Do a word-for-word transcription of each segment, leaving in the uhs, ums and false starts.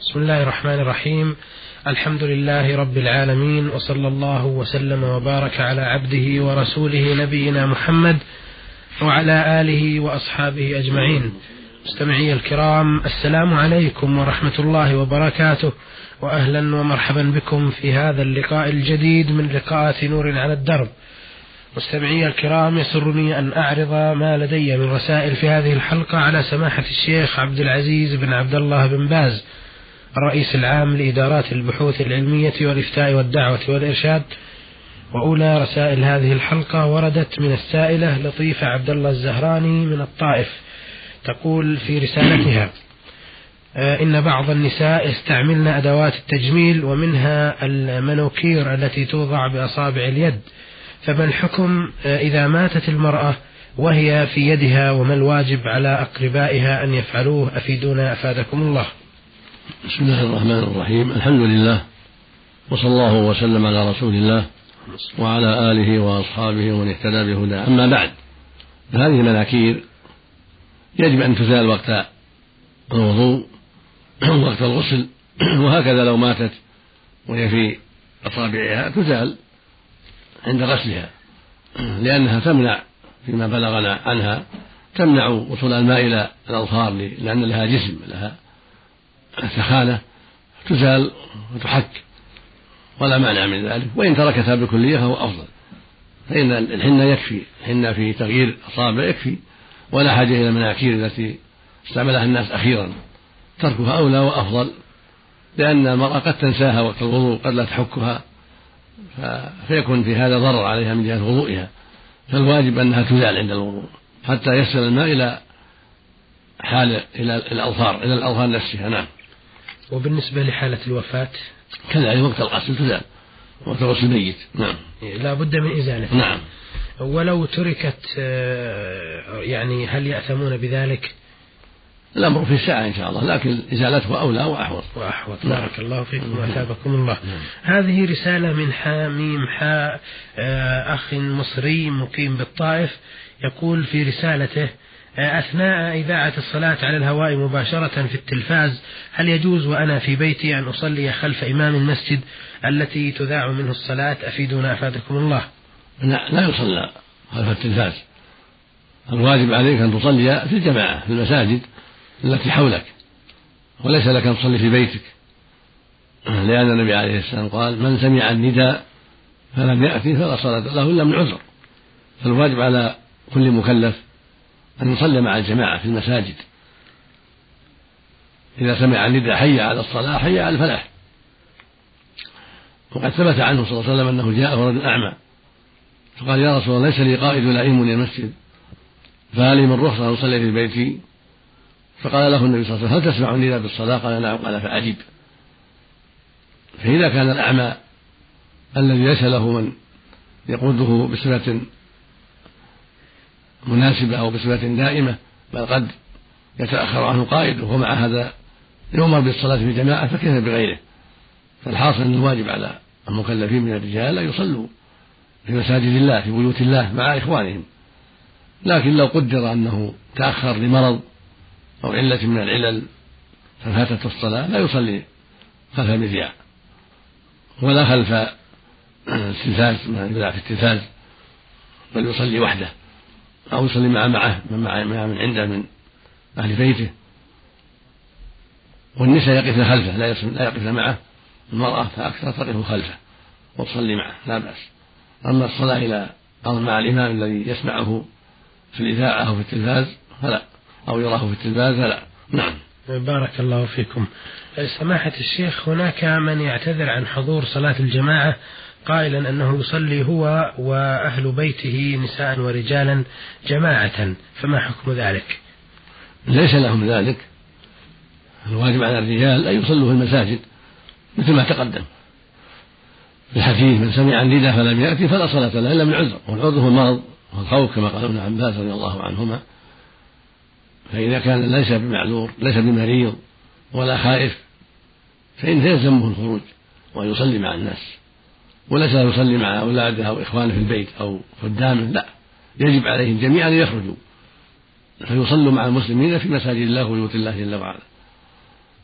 بسم الله الرحمن الرحيم. الحمد لله رب العالمين، وصلى الله وسلم وبارك على عبده ورسوله نبينا محمد وعلى آله وأصحابه أجمعين. مستمعي الكرام، السلام عليكم ورحمة الله وبركاته، وأهلا ومرحبا بكم في هذا اللقاء الجديد من لقاءات نور على الدرب. مستمعي الكرام، يسرني أن أعرض ما لدي من رسائل في هذه الحلقة على سماحة الشيخ عبد العزيز بن عبد الله بن باز، الرئيس العام لإدارات البحوث العلمية والإفتاء والدعوة والإرشاد. وأولى رسائل هذه الحلقة وردت من السائلة لطيفة عبد الله الزهراني من الطائف، تقول في رسالتها: إن بعض النساء يستعملن أدوات التجميل ومنها المنوكير التي توضع بأصابع اليد، فما الحكم إذا ماتت المرأة وهي في يدها، وما الواجب على أقربائها أن يفعلوه؟ أفيدونا أفادكم الله. بسم الله الرحمن الرحيم. الحمد لله، وصلى الله وسلم على رسول الله وعلى آله وأصحابه ومن اهتدى بهداه. أما بعد، فهذه المناكير يجب أن تزال وقت الوضوء وقت الغسل، وهكذا لو ماتت وهي في أصابعها تزال عند غسلها، لأنها تمنع فيما بلغنا عنها تمنع وصول الماء إلى الأظفار، لأن لها جسم، لها سخانة، تزال وتحك ولا مانع من ذلك. وإن تركتها بكلية فهو أفضل، فإن الحنة يكفي، الحنة في تغيير أصابع يكفي، ولا حاجة إلى المناكير التي استعملها الناس أخيرا. تركها أولى وأفضل، لأن المرأة قد تنساها وقت الوضوء، قد لا تحكها، فيكون في هذا ضرر عليها من جهة وضوئها. فالواجب أنها تزال عند الوضوء حتى يصل الماء إلى حال إلى الأظفار إلى الأظفار نفسها. نعم. وبالنسبة لحالة الوفاة كذلك وقت الغسل تزال، وقت غسل الميت. نعم، لا بد من إزالته. نعم. ولو تركت يعني هل يأثمون بذلك؟ الأمر في الساعة إن شاء الله، لكن إزالته أولى وأحوط وأحوط. بارك الله فيكم وأثابكم الله. نعم. هذه رسالة من حاميم حاء، أخ مصري مقيم بالطائف، يقول في رسالته: أثناء إذاعة الصلاة على الهواء مباشرة في التلفاز، هل يجوز وأنا في بيتي أن أصلي خلف إمام المسجد التي تذاع منه الصلاة؟ أفيدونا أفادكم الله. لا, لا يصلى خلف التلفاز، الواجب عليك أن تصلي في الجماعة في المساجد التي حولك، وليس لك أن تصلي في بيتك، لأن النبي عليه السلام قال: من سمع النداء فلم يأتي فلا صلاة له إلا من عذر. فالواجب على كل مكلف أن يصلي مع الجماعة في المساجد، إذا سمع النداء حي على الصلاة حي على الفلاح. وقد ثبت عنه صلى الله عليه وسلم أنه جاء رجل أعمى فقال: يا رسول الله، ليس لي قائد ولا يؤمني المسجد، فهل لي من رخصة أن أصلي في بيتي؟ فقال له النبي صلى الله عليه وسلم: هل تسمع النداء بالصلاة؟ قال: نعم. قال: فأجب. فإذا كان الأعمى الذي ليس له من يقوده بصفة مناسبة أو بصفة دائمة، بل قد يتأخر عنه قائد، وهو مع هذا يؤمر بالصلاة في جماعة، فكيف بغيره؟ فالحاصل أن الواجب على المكلفين من الرجال أن يصلوا في مساجد الله في بيوت الله مع إخوانهم. لكن لو قدر أنه تأخر لمرض أو علة من العلل ففاتت الصلاة، لا يصلي خلف المذياع ولا خلف التلفاز، ما يذاع في التلفاز، بل يصلي وحده أو يصلي مع معه من معه من عنده من أهل بيته. والنساء يقفن خلفه، لا يقفن معه، المرأة فأكثر تقف خلفه وتصلي معه، لا بأس. أما الصلاة إلى أو مع الإمام الذي يسمعه في الإذاعة أو في التلفاز فلا، أو يراه في التلفاز فلا. نعم. بارك الله فيكم. سماحة الشيخ، هناك من يعتذر عن حضور صلاة الجماعة قائلا أنه يصلي هو وأهل بيته نساء ورجالا جماعة، فما حكم ذلك؟ ليس لهم ذلك. الواجب على الرجال أن يصلوا في المساجد مثل ما تقدم في الحديث: من سمع النداء فلم يأتي فلا صلاة له إلا من عذر، والعذر هو المرض والخوف كما قال ابن عباس رضي الله عنهما. فإذا كان ليس بمعذور، ليس بمريض ولا خائف، فإن يلزمه الخروج ويصلي مع الناس، وليس يصلي مع أولاده أو إخوانه في البيت أو خدامه، لا، يجب عليهم جميعا أن يخرجوا فيصلوا مع المسلمين في مساجد الله وبيوت الله جل وعلا.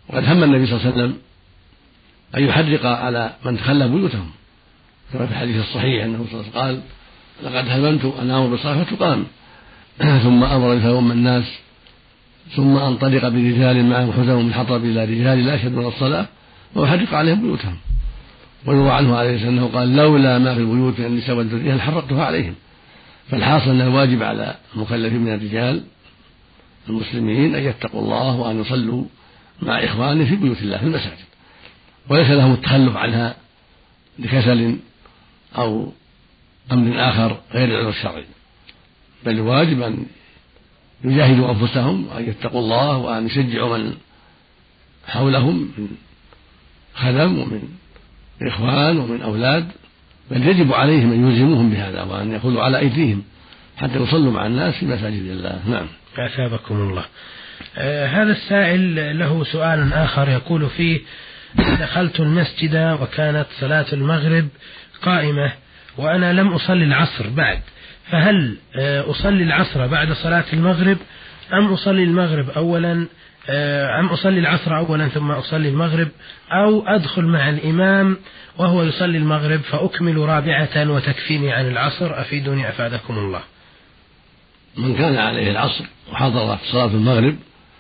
وقد هم النبي صلى الله عليه وسلم أن يحرق على من تخلى بيوتهم، كما في الحديث الصحيح أنه صلى الله عليه وسلم قال: لقد هممت أن آمر بالصلاة فتقام ثم أمر بفيوم الناس ثم أنطلق برجال معهم حزم من حطب إلى رجال لا يشهدون الصلاة وأحرق عليهم بيوتهم. ويروى عنه عليه الصلاة والسلام قال: لولا ما في البيوت من النساء والذرية لحرقتها عليهم. فالحاصل أن الواجب على المكلفين من الرجال المسلمين أن يتقوا الله وأن يصلوا مع إخوانهم في بيوت الله في المساجد، وليس لهم التخلف عنها لكسل أو أمر آخر غير العذر الشرعي، بل الواجب أن يجاهدوا أنفسهم وأن يتقوا الله وأن يشجعوا من حولهم من خدم ومن إخوان ومن أولاد، بل يجب عليهم أن يلزموهم بهذا وأن يأخذوا على أيديهم حتى يصلوا مع الناس في مساجد الله. نعم. أثابكم الله. آه هذا السائل له سؤال آخر يقول فيه: دخلت المسجد وكانت صلاة المغرب قائمة وأنا لم أصلي العصر بعد، فهل آه أصلي العصر بعد صلاة المغرب أم أصلي المغرب أولا آه أم أصلي العصر أولا ثم أصلي المغرب، أو أدخل مع الإمام وهو يصلي المغرب فأكمل رابعة وتكفيني عن العصر؟ أفيدوني أفادكم الله. من كان عليه العصر وحضر صلاة المغرب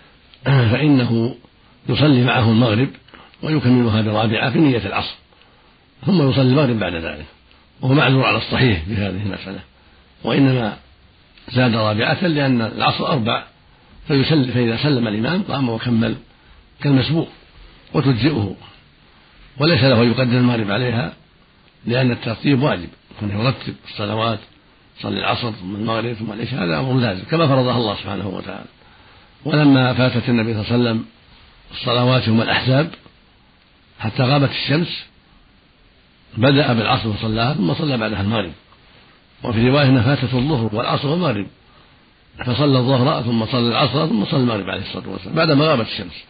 فإنه يصلي معه المغرب ويكملها برابعة في نية العصر، ثم يصلي المغرب بعد ذلك، وهو معذور على الصحيح في هذه المسألة، وإنما زاد رابعة لأن العصر أربع، فإذا سلم الإمام قام وكمل كالمسبوق وتجزئه، وليس له يقدم المغرب عليها لأن الترتيب واجب، كونه يرتب الصلوات، صلي العصر ثم المغرب ثم العشاء، هذا أمر لازم كما فرضها الله سبحانه وتعالى. ولما فاتت النبي صلى الله عليه وسلم الصلوات هم الأحزاب حتى غابت الشمس بدأ بالعصر وصلاها ثم صلى بعدها المغرب، وفي رواية أنها فاتت الظهر والعصر والمغرب فصلى الظهر ثم صلى العصر ثم صلى المغرب عليه الصلاة والسلام بعدما غابت الشمس.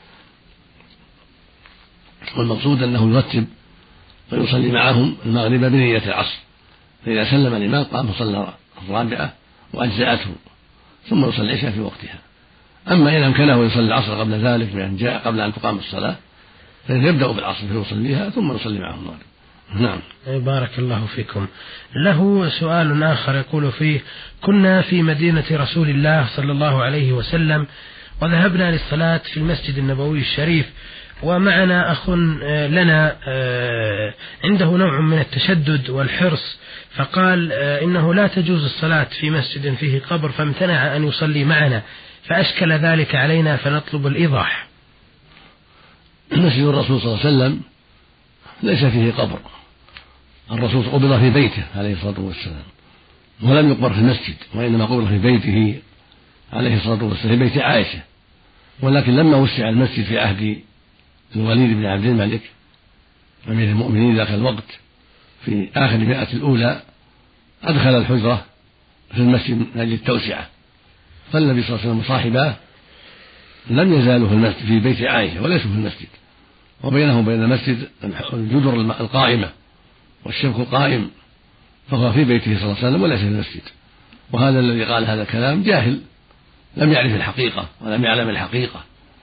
والمقصود أنه يرتب ويصلي معهم المغرب بنية العصر، فإذا سلم الإمام قام فصلى الرابعة وأجزأته ثم يصلي العشاء في وقتها. أما إن أمكنه يصلي العصر قبل ذلك بأن جاء قبل أن تقام الصلاة فإنه يبدأ بالعصر فيصليها ثم يصلي معهم المغرب. نعم. بارك الله فيكم. له سؤال آخر يقول فيه: كنا في مدينة رسول الله صلى الله عليه وسلم وذهبنا للصلاة في المسجد النبوي الشريف، ومعنا أخ لنا عنده نوع من التشدد والحرص، فقال إنه لا تجوز الصلاة في مسجد فيه قبر، فامتنع أن يصلي معنا، فأشكل ذلك علينا فنطلب الإيضاح. مسجد الرسول صلى الله عليه وسلم ليس فيه قبر، الرسول قبر في بيته عليه الصلاة والسلام ولم يقبر في المسجد، وإنما قبر في بيته عليه الصلاة والسلام في بيت عائشة، ولكن لما وسع المسجد في عهد الوليد بن عبد الملك أمير المؤمنين ذاك الوقت في آخر المئة الأولى أدخل الحجرة في المسجد من أجل التوسعة، فالنبي صلى الله عليه وسلم وصاحباه لم يزالوا في المسجد في بيت عائشة وليسوا في المسجد، وبينهم وبين المسجد الجدر القائمة والشبك القائم، فهو في بيته صلى الله عليه وسلم وليس في المسجد. وهذا الذي قال هذا الكلام جاهل لم يعرف الحقيقة ولم يعلم الحقيقة.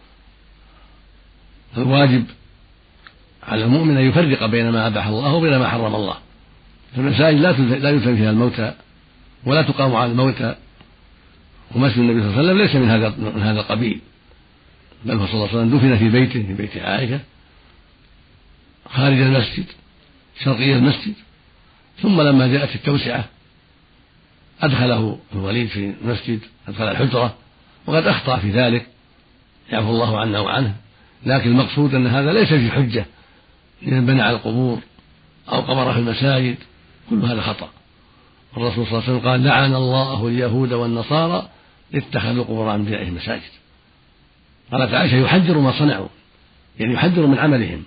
الواجب على المؤمن أن يفرق بين ما أباح الله وبين ما حرم الله، فالمساجد لا يدفن فيها الموتى ولا تقام على الموتى، ومسجد النبي صلى الله عليه وسلم ليس من هذا من هذا القبيل، بل هو صلى الله عليه وسلم دفن في بيته في بيت عائشة خارج المسجد شرقي المسجد، ثم لما جاءت التوسعة أدخله الوليد في المسجد، أدخل الحجرة، وقد أخطأ في ذلك يعفو الله عنه وعنه، لكن المقصود أن هذا ليس في حجة لمن بنى على القبور أو قبر في المساجد، كل هذا خطأ. الرسول صلى الله عليه وسلم قال: لعن الله اليهود والنصارى اتخذوا قبور أنبيائهم مساجد. قالت عائشة: يحذر ما صنعوا، يعني يحذر من عملهم.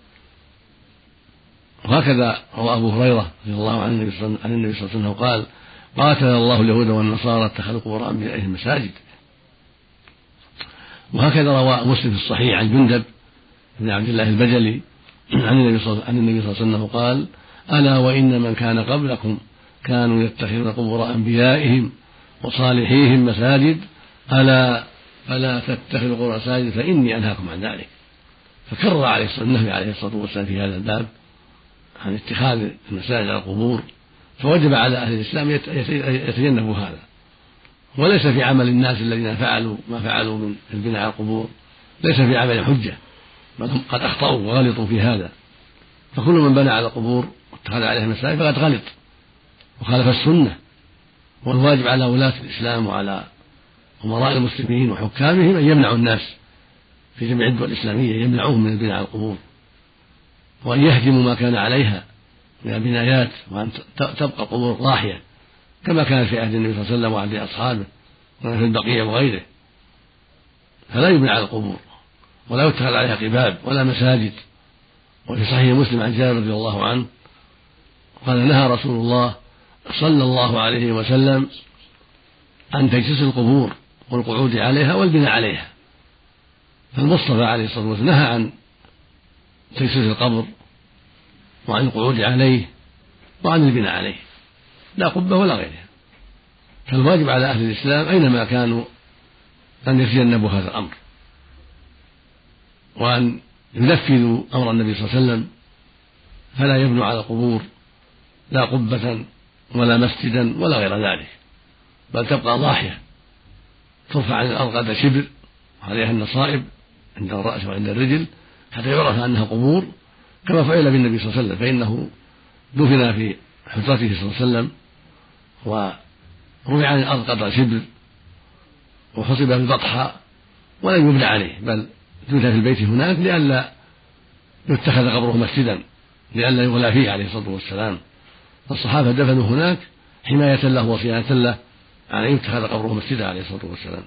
وهكذا روى أبو هريرة رضي الله عنه عن النبي صلى الله عليه وسلم قال: قاتل الله اليهود والنصارى اتخذوا قبور أنبيائهم مساجد. وهكذا روى مسلم في الصحيح عن جندب بن عبد الله البجلي عن النبي صلى الله عليه وسلم قال: ألا وإن من كان قبلكم كانوا يتخذون قبور أنبيائهم وصالحيهم مساجد، ألا فلا تتخذوا قبور مساجد فإني أنهاكم عن ذلك. فكرر عليه الصلاة النهي عليه الصلاة والسلام في هذا الباب عن اتخاذ المساجد على القبور، فوجب على أهل الإسلام يتجنبوا هذا، وليس في عمل الناس الذين فعلوا ما فعلوا من البناء على القبور ليس في عمل حجة، بل هم قد أخطأوا وغلطوا في هذا. فكل من بنى على القبور واتخذ عليها مساجد فقد غلط وخالف السنة. والواجب على ولاة الإسلام وعلى أمراء المسلمين وحكامهم أن يمنعوا الناس في جميع الدول الإسلامية، يمنعوهم من البناء على القبور، وأن يهدموا ما كان عليها من البنايات، وأن تبقى القبور ضاحية كما كانت في عهد النبي صلى الله عليه وسلم وعهد أصحابه وفي البقيع وغيره. فلا يبنى على القبور ولا يتخذ عليها قباب ولا مساجد. وفي صحيح مسلم عن جابر رضي الله عنه قال نهى رسول الله صلى الله عليه وسلم عن تجسيس القبور والقعود عليها والبناء عليها. فالمصطفى عليه الصلاة والسلام نهى عن تجسيس القبر وعن القعود عليه وعن البناء عليه، لا قبة ولا غيرها. فالواجب على أهل الإسلام أينما كانوا أن يتجنبوا هذا الأمر، وأن ينفذوا أمر النبي صلى الله عليه وسلم، فلا يبنوا على القبور لا قبة ولا مسجدا ولا غير ذلك، بل تبقى ضاحية ترفع عن الأرض قدر شبر عليها النصائب عند الرأس وعند الرجل حتى يعرف أنها قبور، كما فعل بالنبي صلى الله عليه وسلم، فإنه دفن في حجرته صلى الله عليه وسلم ورفع عن الأرض قدر شبر وحصب بالبطحاء ولم يبنى عليه، بل دفن في البيت هناك لئلا يتخذ قبره مسجدا، لئلا يغلى فيه عليه الصلاة والسلام. فالصحابة دفنوا هناك حماية له وصيانة له عن أن يتخذ قبره مسجدا عليه الصلاة والسلام.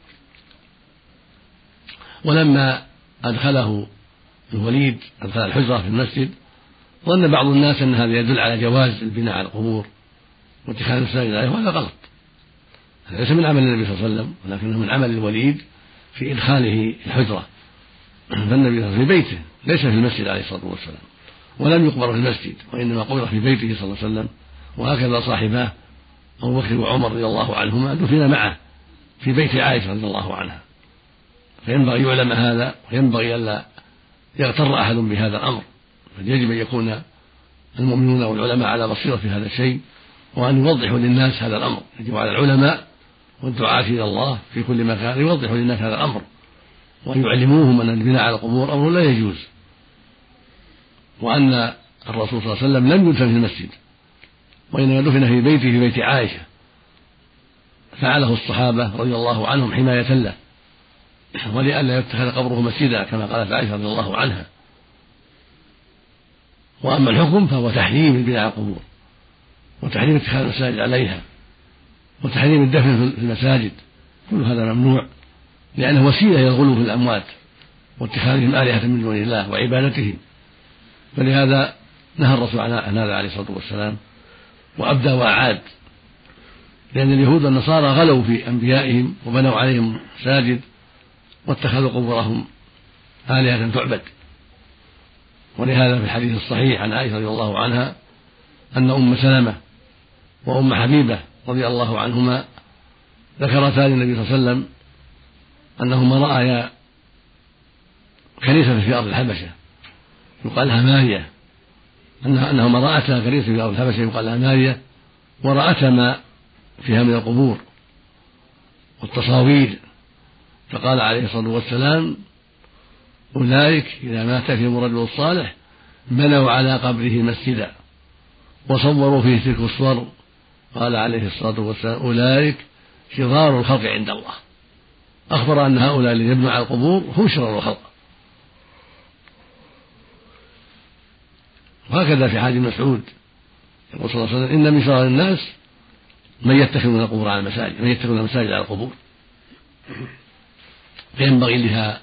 ولما أدخله الوليد أدخل الحجرة في المسجد ظن بعض الناس أن هذا يدل على جواز البناء على القبور واتخاذ المساجد عليه، وهذا غلط. هذا ليس من عمل النبي صلى الله عليه وسلم، ولكنه من عمل الوليد في إدخاله الحجرة. فالنبي في بيته ليس في المسجد عليه الصلاة والسلام، ولم يقبر في المسجد، وإنما قبر في بيته صلى الله عليه وسلم. وهكذا صاحباه أبو بكر وعمر رضي الله عنهما دفن معه في بيت عائشة رضي الله عنها. فينبغي يعلم هذا، وينبغي ألا يغتر أحد بهذا الأمر، بل يجب أن يكون المؤمنون والعلماء على بصيرة في هذا الشيء، وأن يوضحوا للناس هذا الأمر. يجب على العلماء والدعاة إلى الله في كل مكان يوضحوا للناس هذا الأمر، وأن يعلموهم أن البناء على القبور أمر لا يجوز، وأن الرسول صلى الله عليه وسلم لم يدفن في المسجد، وإنما دفن في بيته في بيت عائشة، فعله الصحابة رضي الله عنهم حماية له ولئلا يتخذ قبره مسجدا كما قالت عائشة رضي الله عنها. وأما الحكم فهو تحريم البناء على القبور، وتحريم اتخاذ المساجد عليها، وتحريم الدفن في المساجد، كل هذا ممنوع، لأنه وسيلة إلى الغلو في الأموات واتخاذهم آلهة من دون الله وعبادتهم. فلهذا نهى الرسول عن هذا عليه الصلاة والسلام، وأبدى وأعاد، لأن اليهود والنصارى غلوا في أنبيائهم وبنوا عليهم مساجد واتخذوا قبورهم آلهة تعبد. ولهذا في الحديث الصحيح عن عائشة رضي الله عنها أن أم سلمة وأم حبيبة رضي الله عنهما ذكرتا للنبي صلى الله عليه وسلم أنهما رأيا كنيسة في أرض الحبشة يقال لها ماريا، أنهما رأتا كنيسة في أرض الحبشة يقال لها ماريا، ورأتا ما فيها من القبور والتصاوير، فقال عليه الصلاة والسلام أولئك إذا مات فيهم الرجل الصالح بنوا على قبره مسجدا وصوروا فيه تلك الصور. قال عليه الصلاة والسلام أولئك شرار الخلق عند الله. أخبر أن هؤلاء الذين يبنوا على القبور هم شرار الخلق. وهكذا في حديث مسعود يقول صلى الله عليه وسلم إن من شرار الناس من يتخذون القبور على المساجد، من يتخذون المساجد على القبور. فينبغي لها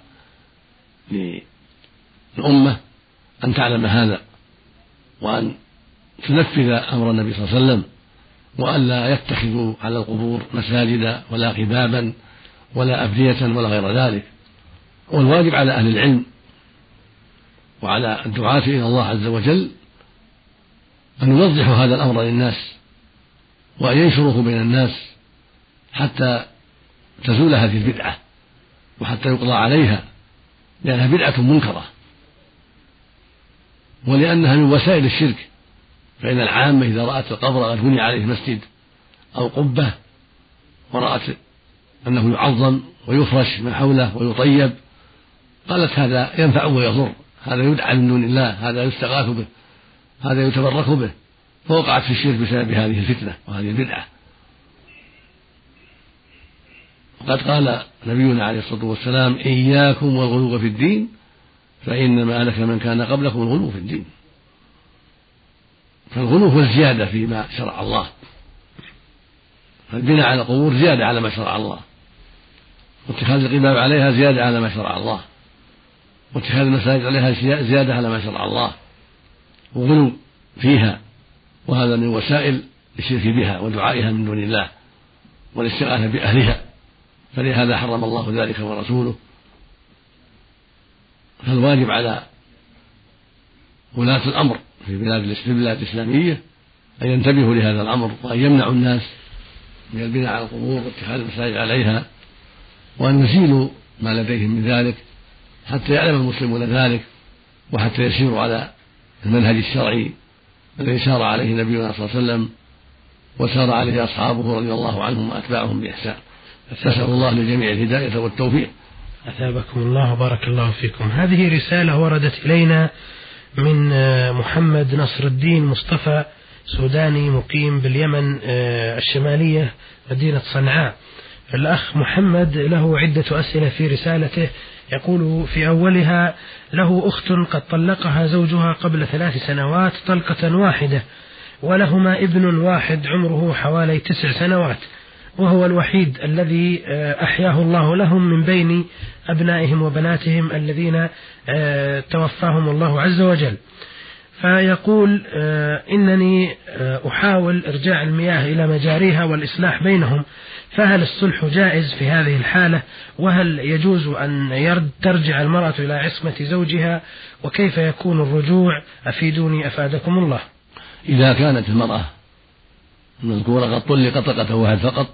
للأمة أن تعلم هذا، وأن تنفذ أمر النبي صلى الله عليه وسلم، وأن لا يتخذوا على القبور مساجدا ولا قبابا ولا أبنية ولا غير ذلك. والواجب على أهل العلم وعلى الدعاة إلى الله عز وجل أن يوضحوا هذا الأمر للناس وأن ينشروه بين الناس حتى تزول هذه البدعة وحتى يقضى عليها، لأنها بدعة منكرة ولأنها من وسائل الشرك، فإن العامة إذا رأت القبر قد بني عليه مسجد أو قبة ورأت أنه يعظم ويفرش من حوله ويطيب قالت هذا ينفع ويضر، هذا يدعى من دون الله، هذا يستغاث به، هذا يتبرك به، فوقعت في الشرك بسبب هذه الفتنة وهذه البدعة. وقد قال نبينا عليه الصلاة والسلام: إياكم والغلو في الدين فإنما أهلك من كان قبلكم الغلو في الدين. فالغلو هو الزيادة فيما شرع الله، فالبناء على القبور زيادة على ما شرع الله، واتخاذ القباب عليها زيادة على ما شرع الله، واتخاذ المساجد عليها زيادة على ما شرع الله، وغلو فيها، وهذا من وسائل الشرك بها ودعائها من دون الله والاستغاثة بأهلها، فلهذا حرم الله ذلك ورسوله. فالواجب على ولاة الأمر في بلاد الإسلامية أن ينتبهوا لهذا الأمر، وأن يمنعوا الناس من البناء على القبور واتخاذ المساجد عليها، وأن يزيلوا ما لديهم من ذلك حتى يعلم المسلمون ذلك، وحتى يسيروا على المنهج الشرعي الذي سار عليه نبينا صلى الله عليه وسلم وسار عليه أصحابه رضي الله عنهم وأتباعهم بإحسان. نسأل الله للجميع الهداية والتوفيق. أثابكم الله وبارك الله فيكم. هذه رسالة وردت إلينا من محمد نصر الدين مصطفى، سوداني مقيم باليمن الشمالية مدينة صنعاء. الأخ محمد له عدة أسئلة في رسالته، يقول في أولها: له أخت قد طلقها زوجها قبل ثلاث سنوات طلقة واحدة، ولهما ابن واحد عمره حوالي تسع سنوات، وهو الوحيد الذي أحياه الله لهم من بين أبنائهم وبناتهم الذين توفاهم الله عز وجل. فيقول: إنني أحاول إرجاع المياه إلى مجاريها والإصلاح بينهم، فهل الصلح جائز في هذه الحالة؟ وهل يجوز أن ترجع المرأة إلى عصمة زوجها؟ وكيف يكون الرجوع؟ أفيدوني أفادكم الله. إذا كانت المرأة المذكورة قد طلق طلقة واحد فقط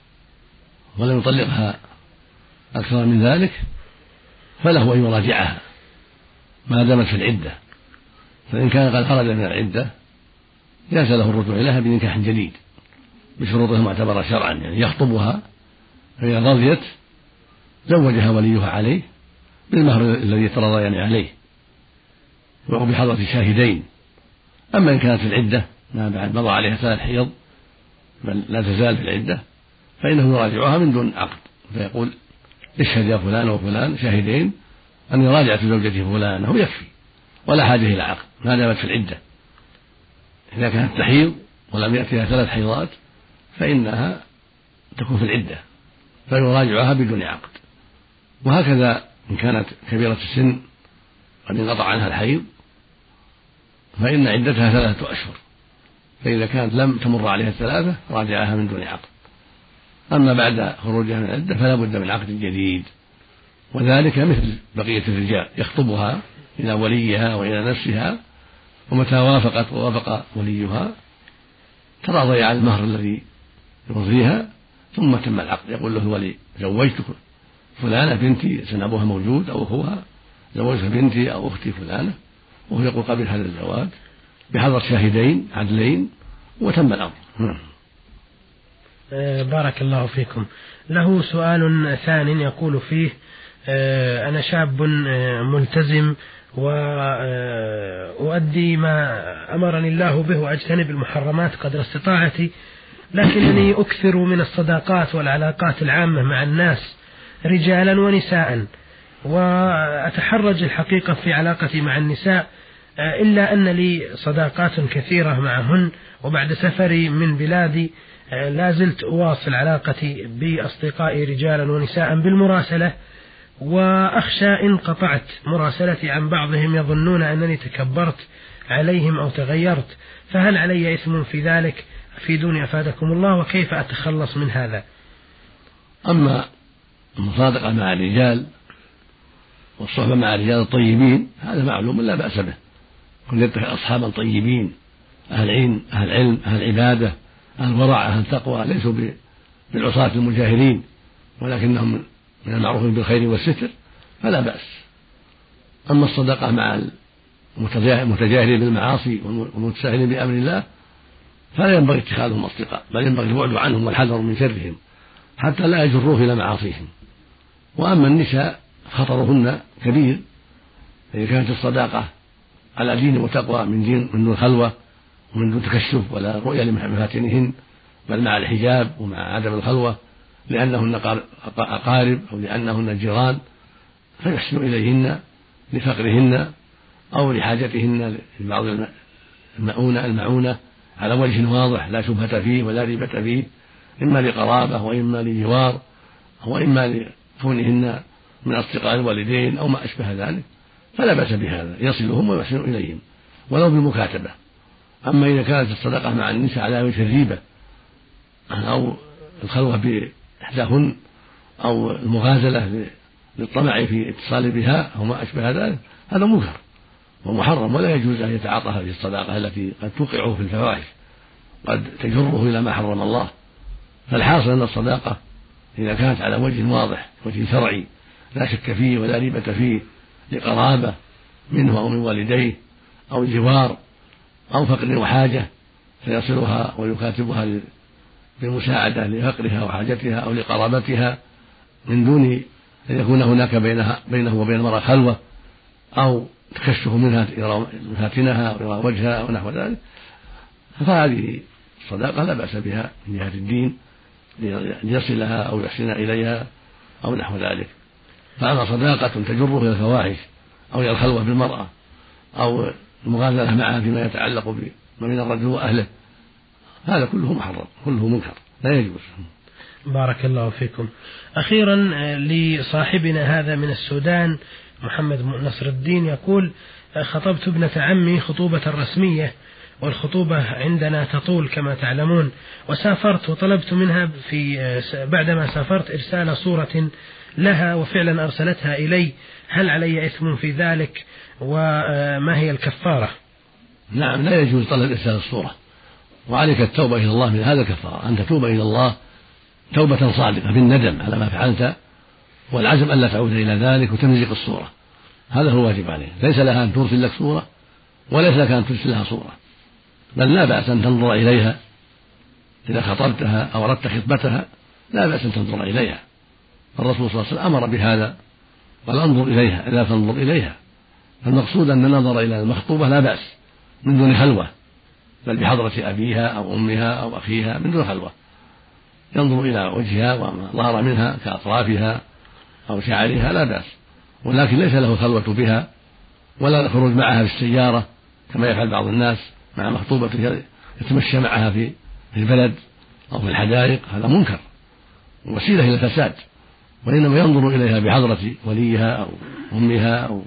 ولم يطلقها أكثر من ذلك فله أن يراجعها ما دامت في العدة، فإن كان قد خرج من العدة جاز له الرجوع إليها بنكاح جديد بشروطه المعتبرة شرعا، يعني يخطبها فإذا رضيت زوجها وليها عليه بالمهر الذي يترضيان عليه وبحضرة شاهدين. أما إن كانت في العدة ما بعد مضى عليها ثلاث حيض بل لا تزال في العدة فإنه يراجعها من دون عقد، فيقول: اشهد يا فلان وفلان شاهدين أني راجعت زوجتي فلانة، يكفي ولا حاجة إلى عقد ما دامت في العدة. إذا كانت تحيض ولم يأتيها ثلاث حيضات فإنها تكون في العدة فيراجعها بدون عقد. وهكذا إن كانت كبيرة السن قد انقطع عنها الحيض فإن عدتها ثلاثة أشهر، فإذا كانت لم تمر عليها الثلاثة راجعها من دون عقد. أما بعد خروجها من العدة فلا بد من عقد جديد، وذلك مثل بقية الرجال يخطبها إلى وليها وإلى نفسها، ومتى وافقت ووافق وليها تراضي على المهر الذي يرضيها ثم تم العقد. يقول له الولي: زوجتك فلانة بنتي، سن أبوها موجود أو أخوها، زوجت بنتي أو أختي فلانة، وهو يقول قبل هذا الزواج بحضر شاهدين عدلين وتم الأمر. بارك الله فيكم. له سؤال ثاني يقول فيه: أنا شاب ملتزم وأؤدي ما أمرني الله به وأجتنب المحرمات قدر استطاعتي، لكنني أكثر من الصداقات والعلاقات العامة مع الناس رجالا ونساء، وأتحرج الحقيقة في علاقتي مع النساء، إلا أن لي صداقات كثيرة معهن، وبعد سفري من بلادي لا زلت أواصل علاقتي بأصدقائي رجالا ونساء بالمراسلة، وأخشى إن قطعت مراسلتي عن بعضهم يظنون أنني تكبرت عليهم أو تغيرت، فهل علي إثم في ذلك؟ أفيدوني أفادكم الله، وكيف أتخلص من هذا؟ أما المصادقة مع الرجال والصحبة مع الرجال الطيبين هذا معلوم لا بأس به، كن يتخذ أصحابا طيبين أهل علم أهل علم أهل عبادة أهل ورع أهل تقوى، ليسوا بالعصاة المجاهرين ولكنهم من المعروف بالخير والستر فلا بأس. أما الصدقة مع متجاهلين بالمعاصي ومتساهلين بأمر الله فلا ينبغي اتخاذهم أصدقاء، بل ينبغي البعد عنهم والحذر من شرهم حتى لا يجروه إلى معاصيهم. وأما النساء خطرهن كبير، إذا كانت الصداقة على دين وتقوى من دين من دون خلوة ومن دون تكشف ولا رؤية لمفاتنهن، بل مع الحجاب ومع عدم الخلوة لأنهن أقارب أو لأنهن جيران، فيحسن إليهن لفقرهن أو لحاجتهن لبعض المؤونة المعونة على وجه واضح لا شبهة فيه ولا ريبة فيه، إما لقرابة وإما لجوار وإما لكونهن من أصدقاء الوالدين أو ما أشبه ذلك، فلا بأس بهذا، يصلهم ويحسن إليهم ولو بالمكاتبة. أما إذا كانت الصداقة مع النساء على وجه الريبة أو الخلوة بإحداهن أو المغازلة للطمع في اتصال بها أو ما أشبه ذلك، هذا منكر ومحرم، ولا يجوز أن يتعاطى هذه الصداقة التي قد توقعه في الفواحش، قد تجره إلى ما حرم الله. فالحاصل أن الصداقة إذا كانت على وجه واضح وجه شرعي لا شك فيه ولا ريبة فيه لقرابة منه أو من والديه أو جوار أو فقر وحاجة فيصلها ويكاتبها بالمساعدة لفقرها وحاجتها أو لقرابتها من دون أن يكون هناك بينها بينه وبين المرأة خلوة أو تكشف منها إلى مفاتنها أو إلى وجهها أو نحو ذلك، فهذه الصداقة لا بأس بها من جهة الدين ليصلها أو يحسن إليها أو نحو ذلك. فأما صداقة تجره إلى الفواحش أو إلى الخلوة بالمرأة أو المغازلة معها فيما يتعلق بما بين الرجل وأهله، هذا كله محرم كله منكر لا يجوز. بارك الله فيكم. أخيرا لصاحبنا هذا من السودان محمد نصر الدين يقول: خطبت ابنة عمي خطوبة رسمية، والخطوبة عندنا تطول كما تعلمون، وسافرت وطلبت منها في بعدما سافرت إرسال صورة لها وفعلا أرسلتها إلي، هل علي إثم في ذلك وما هي الكفارة؟ نعم، لا يجوز طلب إرسال الصورة، وعليك التوبة إلى الله من هذا الكفارة، أن تتوب إلى الله توبة صادقة بالندم على ما فعلت والعزم ألا تعود إلى ذلك وتمزق الصورة، هذا هو الواجب عليه. ليس لها أن ترسل لك صورة وليس لك أن ترسل لها صورة، بل لا بأس أن تنظر إليها إذا خطبتها أو أردت خطبتها، لا بأس أن تنظر إليها. الرسول صلى الله عليه وسلم أمر بهذا قال: انظر إليها إذا تنظر إليها. فالمقصود أن النظر إلى المخطوبة لا بأس من دون خلوة، بل بحضرة أبيها أو أمها أو أخيها من دون خلوة، ينظر إلى وجهها وما ظهر منها كأطرافها أو شعرها لا بأس، ولكن ليس له خلوة بها ولا الخروج معها في السيارة كما يفعل بعض الناس مع مخطوبته، يتمشى معها في البلد أو في الحدائق، هذا منكر وسيلة إلى الفساد، وإنما ينظر إليها بحضرة وليها أو أمها أو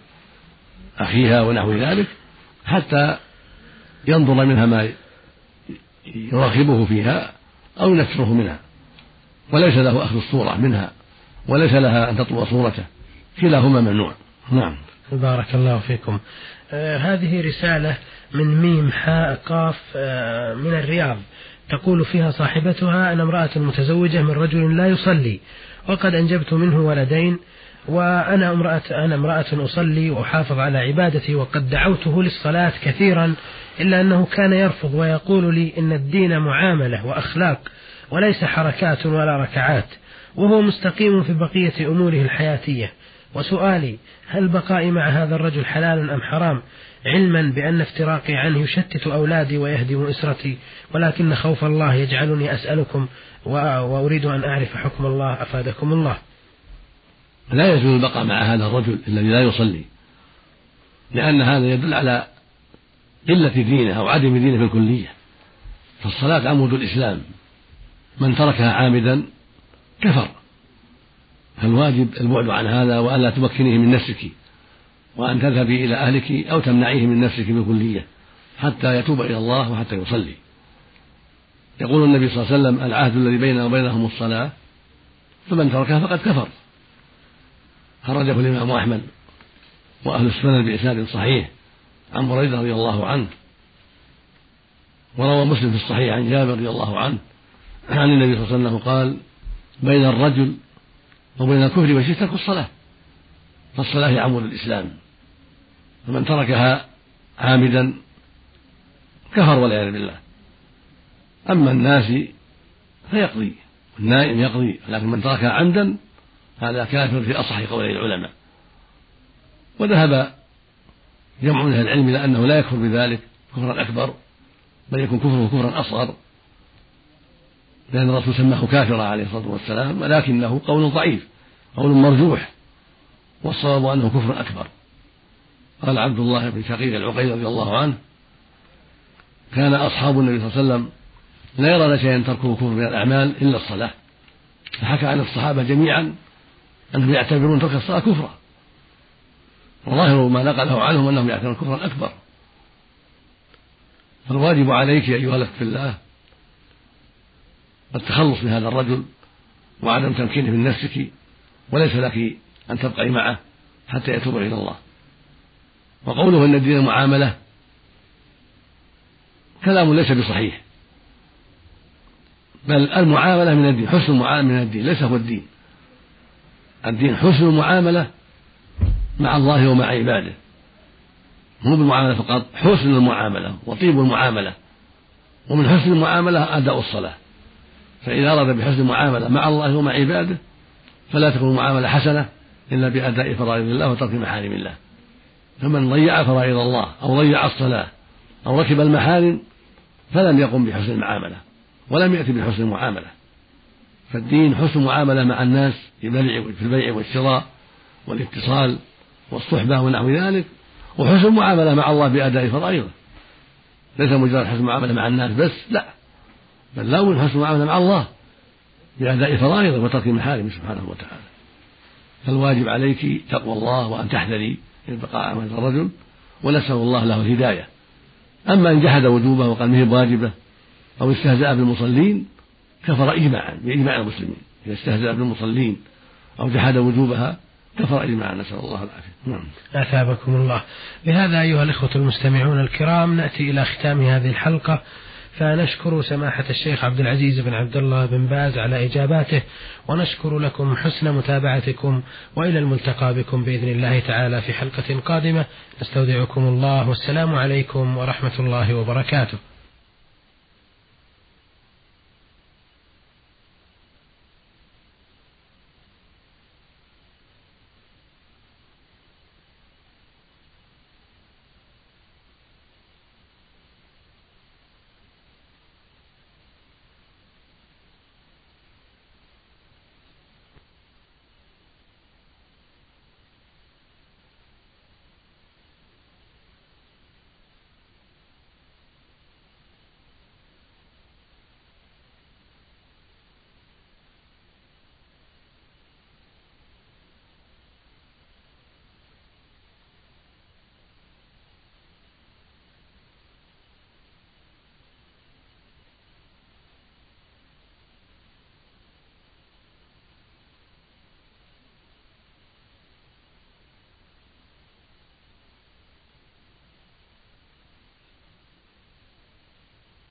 أخيها ونحو ذلك حتى ينظر منها ما يراقبه فيها أو ينفره منها، وليس له أخذ الصورة منها وليس لها أن تطلب صورته، كلاهما ممنوع. نعم. بارك الله فيكم. آه هذه رسالة من ميم حاء قاف آه من الرياض، تقول فيها صاحبتها: أنا امرأة متزوجة من رجل لا يصلي وقد أنجبت منه ولدين، وأنا امرأة أنا امرأة أصلي وأحافظ على عبادتي، وقد دعوته للصلاة كثيرا إلا أنه كان يرفض ويقول لي إن الدين معاملة وأخلاق وليس حركات ولا ركعات، وهو مستقيم في بقية أموره الحياتية. وسؤالي: هل بقائي مع هذا الرجل حلال أم حرام، علما بأن افتراقي عنه يشتت أولادي ويهدم أسرتي، ولكن خوف الله يجعلني أسألكم وأريد أن أعرف حكم الله أفادكم الله. لا يجوز البقاء مع هذا الرجل الذي لا يصلي، لأن هذا يدل على قلة دينه أو عدم دينه في الكلية، فالصلاة عمود الإسلام، من تركها عامدا كفر، فالواجب البعد عن هذا وأن لا تمكنيه من نفسك، وأن تذهبي إلى أهلك أو تمنعيه من نفسك بالكلية حتى يتوب إلى الله وحتى يصلي. يقول النبي صلى الله عليه وسلم: العهد الذي بيننا وبينهم الصلاة، فمن تركها فقد كفر. خرجه الإمام أحمد وأهل السنن بإسناد صحيح عن بريدة رضي الله عنه، وروى مسلم في الصحيح عن جابر رضي الله عنه عن النبي صلى الله عليه وسلم قال: بين الرجل وبين الكفر والشرك ترك الصلاة، فالصلاة هي عمود الإسلام، فمن تركها عامدا كفر والعياذ بالله. أما الناس فيقضي، النائم يقضي، لكن من تركها عمدا هذا كافر في أصح قولي العلماء. وذهب جمع من أهل العلم إلى أنه لا يكفر بذلك كفرا أكبر، بل يكون كفره كفرا أصغر، لأن الرسول سماه كافرا عليه الصلاة والسلام، ولكنه قول ضعيف، قول مرجوح، والصواب أنه كفر أكبر. قال عبد الله بن شقيق العقيل رضي الله عنه: كان أصحاب النبي صلى الله عليه وسلم لا يرون شيئا تركه كفر من الأعمال إلا الصلاة، فحكى عن الصحابة جميعا أنهم يعتبرون ترك الصلاة كفرا، وظاهر ما نقله عنهم أنهم يعتبرون كفرا أكبر. فالواجب عليك أيها الأخت في الله التخلص من هذا الرجل وعدم تمكينه من نفسك، وليس لك أن تبقي معه حتى يتوب إلى الله. وقوله أن الدين معاملة كلام ليس بصحيح، بل المعاملة من الدين، حسن المعاملة من الدين، ليس هو الدين. الدين حسن المعاملة مع الله ومع عباده، مو بالمعاملة فقط، حسن المعاملة وطيب المعاملة. ومن حسن المعاملة أداء الصلاة، فإذا أراد بحسن المعاملة مع الله ومع عباده فلا تكون المعاملة حسنة إلا بأداء فرائض الله وترك محارم الله. فمن ضيع فرائض الله أو ضيع الصلاة أو ركب المحارم فلم يقم بحسن المعاملة ولم يأتي بحسن المعاملة. فالدين حسن معاملة مع الناس في البيع والشراء والاتصال والصحبة ونحو ذلك، وحسن معاملة مع الله بأداء فرائضه، ليس مجرد حسن معاملة مع الناس بس، لا، بل لا بد حسن معاملة مع الله بأداء فرائضه وترك محارمه سبحانه وتعالى. فالواجب عليك تقوى الله وأن تحذري من بقاء من الرجل، ونسأل الله له الهداية. أما إن جحد وجوبه وقال ما هي واجبة أو استهزأ بالمصلين كفر إجماعا بإجماع المسلمين. إذا استهزأ بالمصلين أو جحد وجوبها كفر إجماعا، نسأل الله العافية. نعم. أثابكم الله. بهذا أيها الإخوة المستمعون الكرام نأتي إلى ختام هذه الحلقة، فنشكر سماحة الشيخ عبد العزيز بن عبد الله بن باز على إجاباته، ونشكر لكم حسن متابعتكم، وإلى الملتقى بكم بإذن الله تعالى في حلقة قادمة. نستودعكم الله، والسلام عليكم ورحمة الله وبركاته.